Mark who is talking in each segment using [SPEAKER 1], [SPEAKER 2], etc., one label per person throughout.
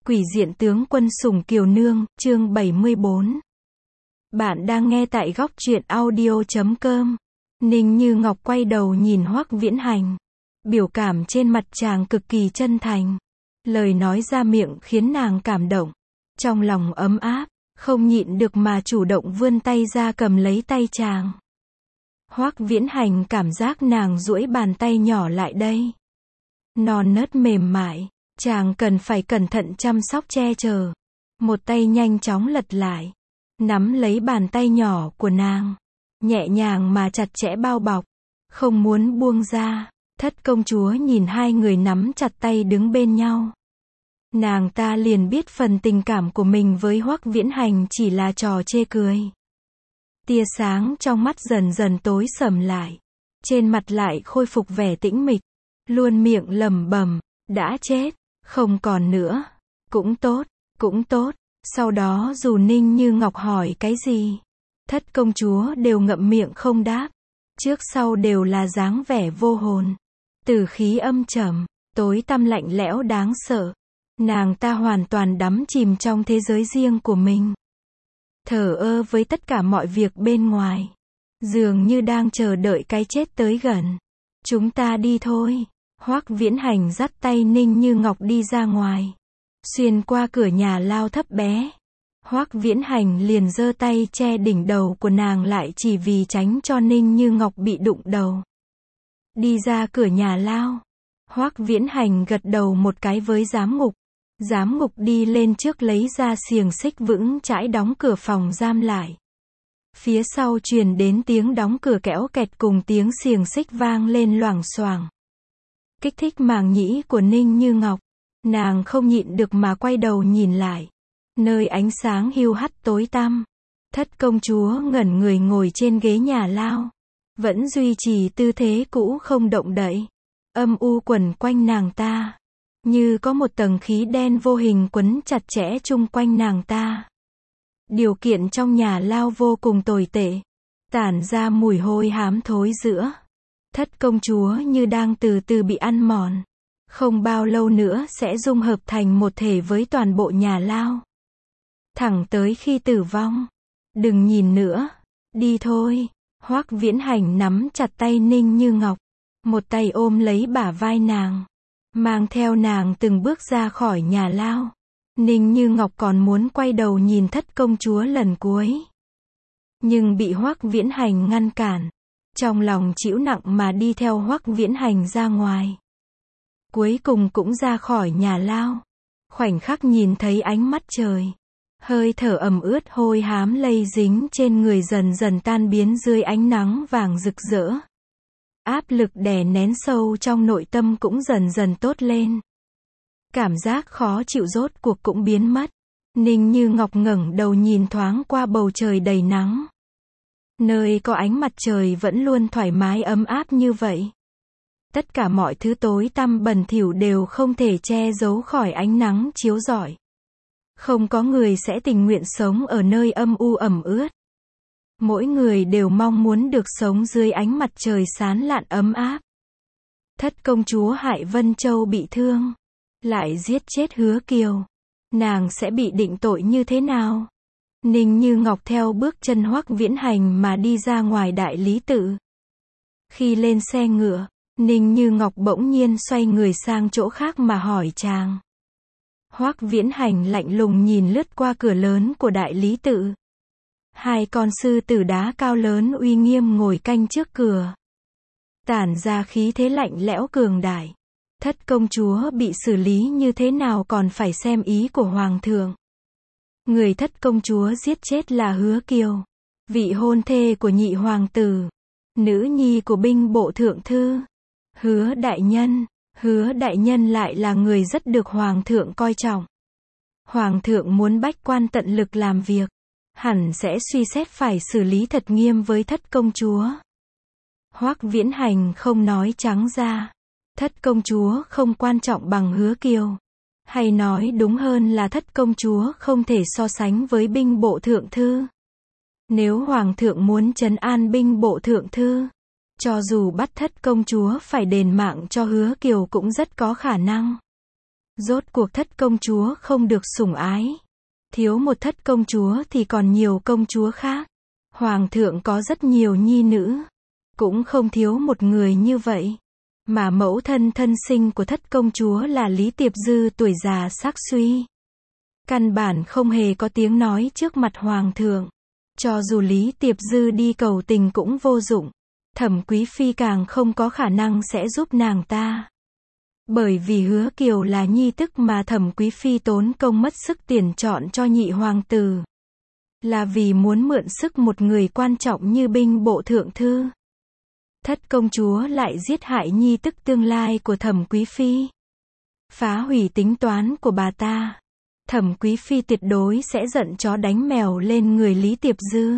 [SPEAKER 1] Quỷ diện tướng quân sủng kiều nương, chương 74. Bạn đang nghe tại góc truyện audio.com. Ninh Như Ngọc quay đầu nhìn Hoắc Viễn Hành. Biểu cảm trên mặt chàng cực kỳ chân thành. Lời nói ra miệng khiến nàng cảm động. Trong lòng ấm áp, không nhịn được mà chủ động vươn tay ra cầm lấy tay chàng. Hoắc Viễn Hành cảm giác nàng duỗi bàn tay nhỏ lại đây. Non nớt mềm mại. Chàng cần phải cẩn thận chăm sóc che chở. Một tay nhanh chóng lật lại. Nắm lấy bàn tay nhỏ của nàng. Nhẹ nhàng mà chặt chẽ bao bọc. Không muốn buông ra. Thất công chúa nhìn hai người nắm chặt tay đứng bên nhau. Nàng ta liền biết phần tình cảm của mình với Hoắc Viễn Hành chỉ là trò chê cười. Tia sáng trong mắt dần dần tối sầm lại. Trên mặt lại khôi phục vẻ tĩnh mịch. Luôn miệng lẩm bẩm, đã chết. Không còn nữa. Cũng tốt, cũng tốt. Sau đó dù Ninh Như Ngọc hỏi cái gì, thất công chúa đều ngậm miệng không đáp. Trước sau đều là dáng vẻ vô hồn. Từ khí âm trầm, tối tăm lạnh lẽo đáng sợ. Nàng ta hoàn toàn đắm chìm trong thế giới riêng của mình. Thờ ơ với tất cả mọi việc bên ngoài. Dường như đang chờ đợi cái chết tới gần. Chúng ta đi thôi. Hoắc Viễn Hành dắt tay Ninh Như Ngọc đi ra ngoài. Xuyên qua cửa nhà lao thấp bé. Hoắc Viễn Hành liền giơ tay che đỉnh đầu của nàng lại chỉ vì tránh cho Ninh Như Ngọc bị đụng đầu. Đi ra cửa nhà lao. Hoắc Viễn Hành gật đầu một cái với giám ngục. Giám ngục đi lên trước lấy ra xiềng xích vững chãi đóng cửa phòng giam lại. Phía sau truyền đến tiếng đóng cửa kéo kẹt cùng tiếng xiềng xích vang lên loảng xoảng. Kích thích màng nhĩ của Ninh Như Ngọc. Nàng không nhịn được mà quay đầu nhìn lại. Nơi ánh sáng hiu hắt tối tăm. Thất công chúa ngẩn người ngồi trên ghế nhà lao. Vẫn duy trì tư thế cũ không động đậy. Âm u quẩn quanh nàng ta. Như có một tầng khí đen vô hình quấn chặt chẽ chung quanh nàng ta. Điều kiện trong nhà lao vô cùng tồi tệ. Tản ra mùi hôi hám thối rữa. Thất công chúa như đang từ từ bị ăn mòn. Không bao lâu nữa sẽ dung hợp thành một thể với toàn bộ nhà lao. Thẳng tới khi tử vong. Đừng nhìn nữa. Đi thôi. Hoắc Viễn Hành nắm chặt tay Ninh Như Ngọc. Một tay ôm lấy bả vai nàng. Mang theo nàng từng bước ra khỏi nhà lao. Ninh Như Ngọc còn muốn quay đầu nhìn thất công chúa lần cuối. Nhưng bị Hoắc Viễn Hành ngăn cản. Trong lòng chịu nặng mà đi theo Hoắc Viễn Hành ra ngoài. Cuối cùng cũng ra khỏi nhà lao. Khoảnh khắc nhìn thấy ánh mắt trời. Hơi thở ẩm ướt hôi hám lây dính trên người dần dần tan biến dưới ánh nắng vàng rực rỡ. Áp lực đè nén sâu trong nội tâm cũng dần dần tốt lên. Cảm giác khó chịu rốt cuộc cũng biến mất. Ninh Như Ngọc ngẩng đầu nhìn thoáng qua bầu trời đầy nắng. Nơi có ánh mặt trời vẫn luôn thoải mái ấm áp như vậy. Tất cả mọi thứ tối tăm bẩn thỉu đều không thể che giấu khỏi ánh nắng chiếu rọi. Không có người sẽ tình nguyện sống ở nơi âm u ẩm ướt. Mỗi người đều mong muốn được sống dưới ánh mặt trời sáng lạn ấm áp. Thất công chúa Hải Vân Châu bị thương. Lại giết chết Hứa Kiều. Nàng sẽ bị định tội như thế nào? Ninh Như Ngọc theo bước chân Hoắc Viễn Hành mà đi ra ngoài đại lý tự. Khi lên xe ngựa, Ninh Như Ngọc bỗng nhiên xoay người sang chỗ khác mà hỏi chàng. Hoắc Viễn Hành lạnh lùng nhìn lướt qua cửa lớn của đại lý tự. Hai con sư tử đá cao lớn uy nghiêm ngồi canh trước cửa. Tản ra khí thế lạnh lẽo cường đại. Thất công chúa bị xử lý như thế nào còn phải xem ý của hoàng thượng. Người thất công chúa giết chết là Hứa Kiều. Vị hôn thê của nhị hoàng tử. Nữ nhi của binh bộ thượng thư. Hứa đại nhân lại là người rất được hoàng thượng coi trọng. Hoàng thượng muốn bách quan tận lực làm việc. Hẳn sẽ suy xét phải xử lý thật nghiêm với thất công chúa. Hoắc Viễn Hành không nói trắng ra. Thất công chúa không quan trọng bằng Hứa Kiều. Hay nói đúng hơn là thất công chúa không thể so sánh với binh bộ thượng thư. Nếu hoàng thượng muốn trấn an binh bộ thượng thư, cho dù bắt thất công chúa phải đền mạng cho Hứa Kiều cũng rất có khả năng. Rốt cuộc thất công chúa không được sủng ái. Thiếu một thất công chúa thì còn nhiều công chúa khác. Hoàng thượng có rất nhiều nhi nữ. Cũng không thiếu một người như vậy. Mà mẫu thân thân sinh của thất công chúa là Lý Tiệp Dư tuổi già sắc suy. Căn bản không hề có tiếng nói trước mặt hoàng thượng. Cho dù Lý Tiệp Dư đi cầu tình cũng vô dụng. Thẩm Quý Phi càng không có khả năng sẽ giúp nàng ta. Bởi vì Hứa Kiều là nhi tức mà Thẩm Quý Phi tốn công mất sức tiền chọn cho nhị hoàng tử. Là vì muốn mượn sức một người quan trọng như binh bộ thượng thư. Thất công chúa lại giết hại nhi tức tương lai của Thẩm Quý Phi. Phá hủy tính toán của bà ta. Thẩm Quý Phi tuyệt đối sẽ giận chó đánh mèo lên người Lý Tiệp Dư.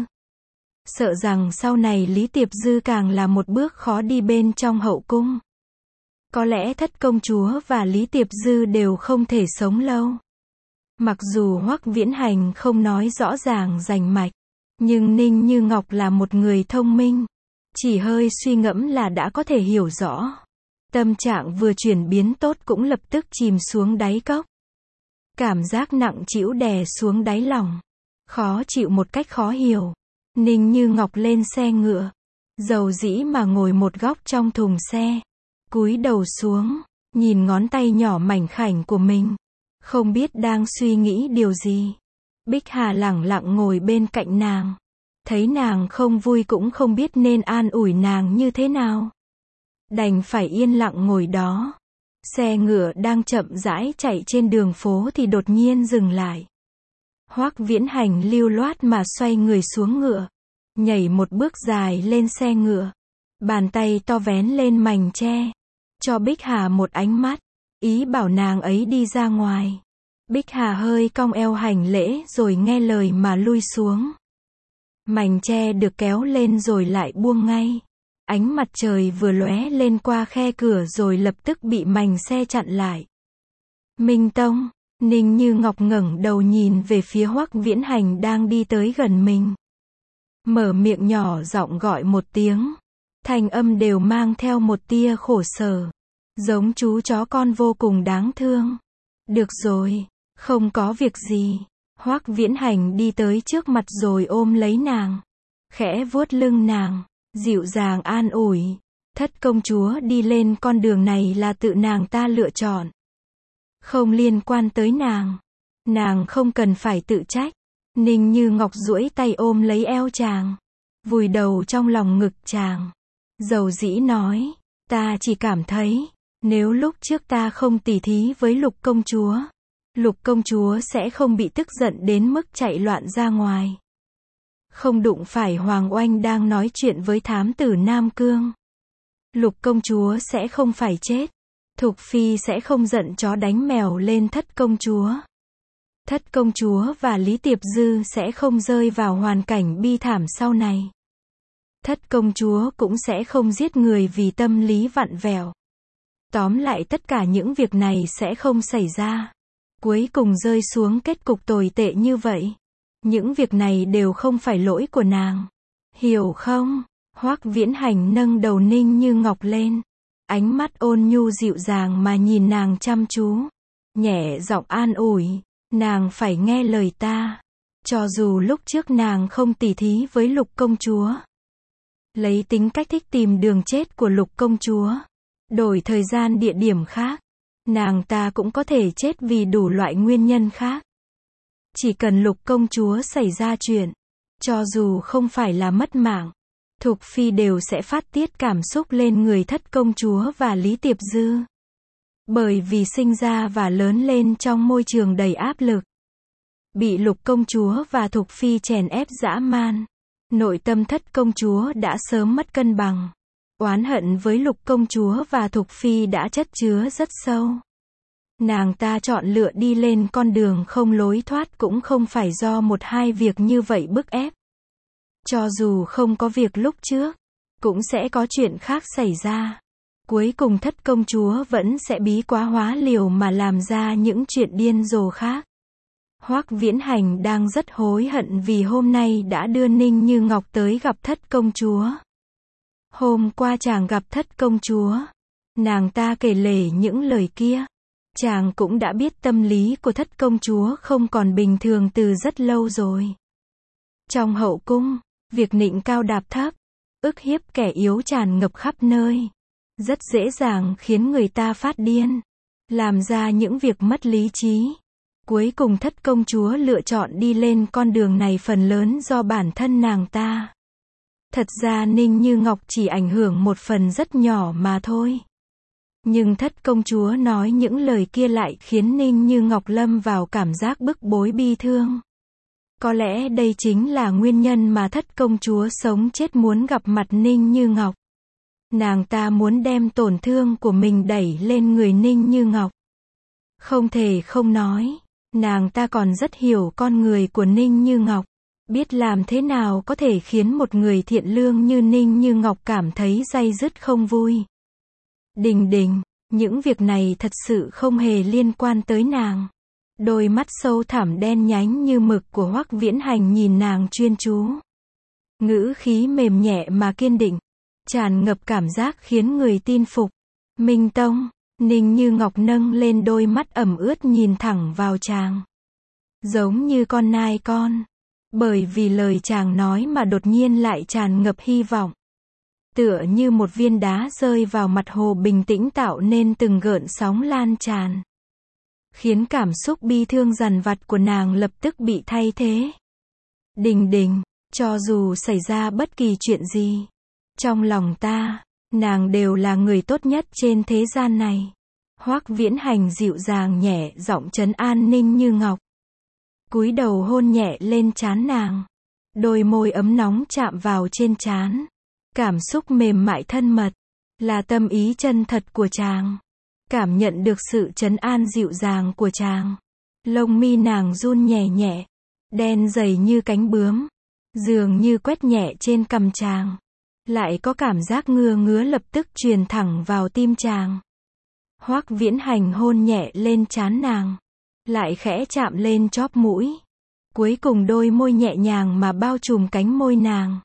[SPEAKER 1] Sợ rằng sau này Lý Tiệp Dư càng là một bước khó đi bên trong hậu cung. Có lẽ thất công chúa và Lý Tiệp Dư đều không thể sống lâu. Mặc dù Hoắc Viễn Hành không nói rõ ràng rành mạch, nhưng Ninh Như Ngọc là một người thông minh. Chỉ hơi suy ngẫm là đã có thể hiểu rõ. Tâm trạng vừa chuyển biến tốt cũng lập tức chìm xuống đáy cốc. Cảm giác nặng trĩu đè xuống đáy lòng. Khó chịu một cách khó hiểu. Ninh Như Ngọc lên xe ngựa. Dầu dĩ mà ngồi một góc trong thùng xe. Cúi đầu xuống, nhìn ngón tay nhỏ mảnh khảnh của mình. Không biết đang suy nghĩ điều gì. Bích Hà lẳng lặng ngồi bên cạnh nàng. Thấy nàng không vui cũng không biết nên an ủi nàng như thế nào. Đành phải yên lặng ngồi đó. Xe ngựa đang chậm rãi chạy trên đường phố thì đột nhiên dừng lại. Hoắc Viễn Hành lưu loát mà xoay người xuống ngựa. Nhảy một bước dài lên xe ngựa. Bàn tay to vén lên mành che. Cho Bích Hà một ánh mắt. Ý bảo nàng ấy đi ra ngoài. Bích Hà hơi cong eo hành lễ rồi nghe lời mà lui xuống. Mành che được kéo lên rồi lại buông ngay. Ánh mặt trời vừa lóe lên qua khe cửa rồi lập tức bị mành xe chặn lại. Minh Tông, Ninh Như Ngọc ngẩng đầu nhìn về phía Hoắc Viễn Hành đang đi tới gần mình. Mở miệng nhỏ giọng gọi một tiếng. Thanh âm đều mang theo một tia khổ sở. Giống chú chó con vô cùng đáng thương. Được rồi, không có việc gì. Hoắc Viễn Hành đi tới trước mặt rồi ôm lấy nàng. Khẽ vuốt lưng nàng. Dịu dàng an ủi. Thất công chúa đi lên con đường này là tự nàng ta lựa chọn. Không liên quan tới nàng. Nàng không cần phải tự trách. Ninh Như Ngọc duỗi tay ôm lấy eo chàng. Vùi đầu trong lòng ngực chàng. Dầu dĩ nói. Ta chỉ cảm thấy. Nếu lúc trước ta không tỉ thí với Lục công chúa. Lục công chúa sẽ không bị tức giận đến mức chạy loạn ra ngoài. Không đụng phải Hoàng Oanh đang nói chuyện với thám tử Nam Cương. Lục công chúa sẽ không phải chết. Thục Phi sẽ không giận chó đánh mèo lên thất công chúa. Thất công chúa và Lý Tiệp Dư sẽ không rơi vào hoàn cảnh bi thảm sau này. Thất công chúa cũng sẽ không giết người vì tâm lý vặn vẹo. Tóm lại tất cả những việc này sẽ không xảy ra. Cuối cùng rơi xuống kết cục tồi tệ như vậy. Những việc này đều không phải lỗi của nàng. Hiểu không? Hoắc Viễn Hành nâng đầu Ninh Như Ngọc lên. Ánh mắt ôn nhu dịu dàng mà nhìn nàng chăm chú. Nhẹ giọng an ủi. Nàng phải nghe lời ta. Cho dù lúc trước nàng không tỉ thí với Lục công chúa. Lấy tính cách thích tìm đường chết của Lục công chúa. Đổi thời gian địa điểm khác. Nàng ta cũng có thể chết vì đủ loại nguyên nhân khác. Chỉ cần Lục công chúa xảy ra chuyện. Cho dù không phải là mất mạng. Thục Phi đều sẽ phát tiết cảm xúc lên người thất công chúa và Lý Tiệp Dư. Bởi vì sinh ra và lớn lên trong môi trường đầy áp lực. Bị Lục công chúa và Thục Phi chèn ép dã man. Nội tâm thất công chúa đã sớm mất cân bằng. Oán hận với Lục công chúa và Thục Phi đã chất chứa rất sâu. Nàng ta chọn lựa đi lên con đường không lối thoát cũng không phải do một hai việc như vậy bức ép. Cho dù không có việc lúc trước, cũng sẽ có chuyện khác xảy ra. Cuối cùng thất công chúa vẫn sẽ bí quá hóa liều mà làm ra những chuyện điên rồ khác. Hoắc Viễn Hành đang rất hối hận vì hôm nay đã đưa Ninh Như Ngọc tới gặp thất công chúa. Hôm qua chàng gặp thất công chúa. Nàng ta kể lể những lời kia. Chàng cũng đã biết tâm lý của thất công chúa không còn bình thường từ rất lâu rồi. Trong hậu cung, việc nịnh cao đạp thấp, ức hiếp kẻ yếu tràn ngập khắp nơi. Rất dễ dàng khiến người ta phát điên, làm ra những việc mất lý trí. Cuối cùng thất công chúa lựa chọn đi lên con đường này phần lớn do bản thân nàng ta. Thật ra Ninh Như Ngọc chỉ ảnh hưởng một phần rất nhỏ mà thôi. Nhưng thất công chúa nói những lời kia lại khiến Ninh Như Ngọc lâm vào cảm giác bức bối bi thương. Có lẽ đây chính là nguyên nhân mà thất công chúa sống chết muốn gặp mặt Ninh Như Ngọc. Nàng ta muốn đem tổn thương của mình đẩy lên người Ninh Như Ngọc. Không thể không nói, nàng ta còn rất hiểu con người của Ninh Như Ngọc. Biết làm thế nào có thể khiến một người thiện lương như Ninh Như Ngọc cảm thấy day dứt không vui. Đình đình, những việc này thật sự không hề liên quan tới nàng. Đôi mắt sâu thẳm đen nhánh như mực của Hoắc Viễn Hành nhìn nàng chuyên chú. Ngữ khí mềm nhẹ mà kiên định, tràn ngập cảm giác khiến người tin phục. Minh Tông, Ninh Như Ngọc nâng lên đôi mắt ẩm ướt nhìn thẳng vào chàng. Giống như con nai con. Bởi vì lời chàng nói mà đột nhiên lại tràn ngập hy vọng. Tựa như một viên đá rơi vào mặt hồ bình tĩnh tạo nên từng gợn sóng lan tràn. Khiến cảm xúc bi thương dằn vặt của nàng lập tức bị thay thế. Đình đình, cho dù xảy ra bất kỳ chuyện gì, trong lòng ta, nàng đều là người tốt nhất trên thế gian này. Hoắc Viễn Hành dịu dàng nhẹ giọng trấn an Ninh Như Ngọc. Cúi đầu hôn nhẹ lên trán nàng. Đôi môi ấm nóng chạm vào trên trán. Cảm xúc mềm mại thân mật, là tâm ý chân thật của chàng. Cảm nhận được sự trấn an dịu dàng của chàng. Lông mi nàng run nhẹ nhẹ, đen dày như cánh bướm, dường như quét nhẹ trên cằm chàng. Lại có cảm giác ngứa ngứa lập tức truyền thẳng vào tim chàng. Hoắc Viễn Hành hôn nhẹ lên trán nàng, lại khẽ chạm lên chóp mũi. Cuối cùng đôi môi nhẹ nhàng mà bao trùm cánh môi nàng.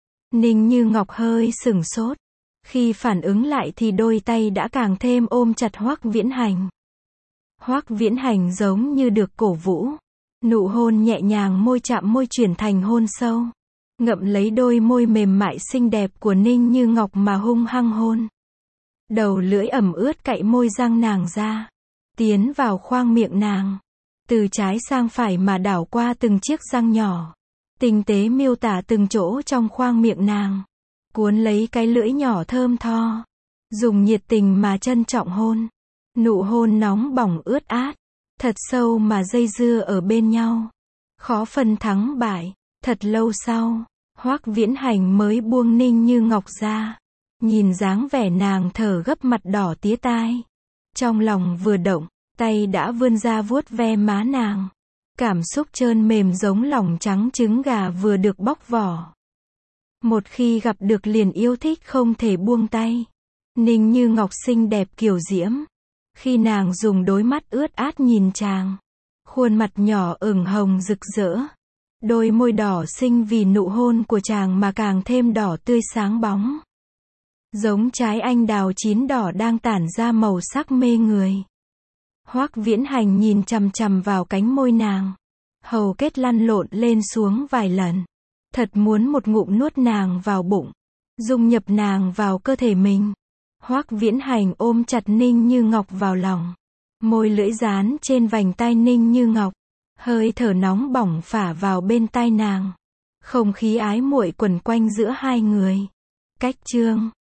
[SPEAKER 1] Ninh Như Ngọc hơi sửng sốt. Khi phản ứng lại thì đôi tay đã càng thêm ôm chặt Hoắc Viễn Hành. Hoắc Viễn Hành giống như được cổ vũ. Nụ hôn nhẹ nhàng môi chạm môi chuyển thành hôn sâu. Ngậm lấy đôi môi mềm mại xinh đẹp của Ninh Như Ngọc mà hung hăng hôn. Đầu lưỡi ẩm ướt cạy môi răng nàng ra. Tiến vào khoang miệng nàng. Từ trái sang phải mà đảo qua từng chiếc răng nhỏ. Tinh tế miêu tả từng chỗ trong khoang miệng nàng. Cuốn lấy cái lưỡi nhỏ thơm tho. Dùng nhiệt tình mà trân trọng hôn. Nụ hôn nóng bỏng ướt át. Thật sâu mà dây dưa ở bên nhau. Khó phân thắng bại. Thật lâu sau, Hoắc Viễn Hành mới buông Ninh Như Ngọc ra. Nhìn dáng vẻ nàng thở gấp mặt đỏ tía tai. Trong lòng vừa động, tay đã vươn ra vuốt ve má nàng. Cảm xúc trơn mềm giống lòng trắng trứng gà vừa được bóc vỏ. Một khi gặp được liền yêu thích không thể buông tay. Ninh Như Ngọc xinh đẹp kiều diễm. Khi nàng dùng đôi mắt ướt át nhìn chàng, khuôn mặt nhỏ ửng hồng rực rỡ. Đôi môi đỏ xinh vì nụ hôn của chàng mà càng thêm đỏ tươi sáng bóng. Giống trái anh đào chín đỏ đang tản ra màu sắc mê người. Hoắc Viễn Hành nhìn chằm chằm vào cánh môi nàng. Hầu kết lăn lộn lên xuống vài lần. Thật muốn một ngụm nuốt nàng vào bụng. Dung nhập nàng vào cơ thể mình. Hoắc Viễn Hành ôm chặt Ninh Như Ngọc vào lòng. Môi lưỡi dán trên vành tai Ninh Như Ngọc. Hơi thở nóng bỏng phả vào bên tai nàng. Không khí ái muội quẩn quanh giữa hai người. Cách chương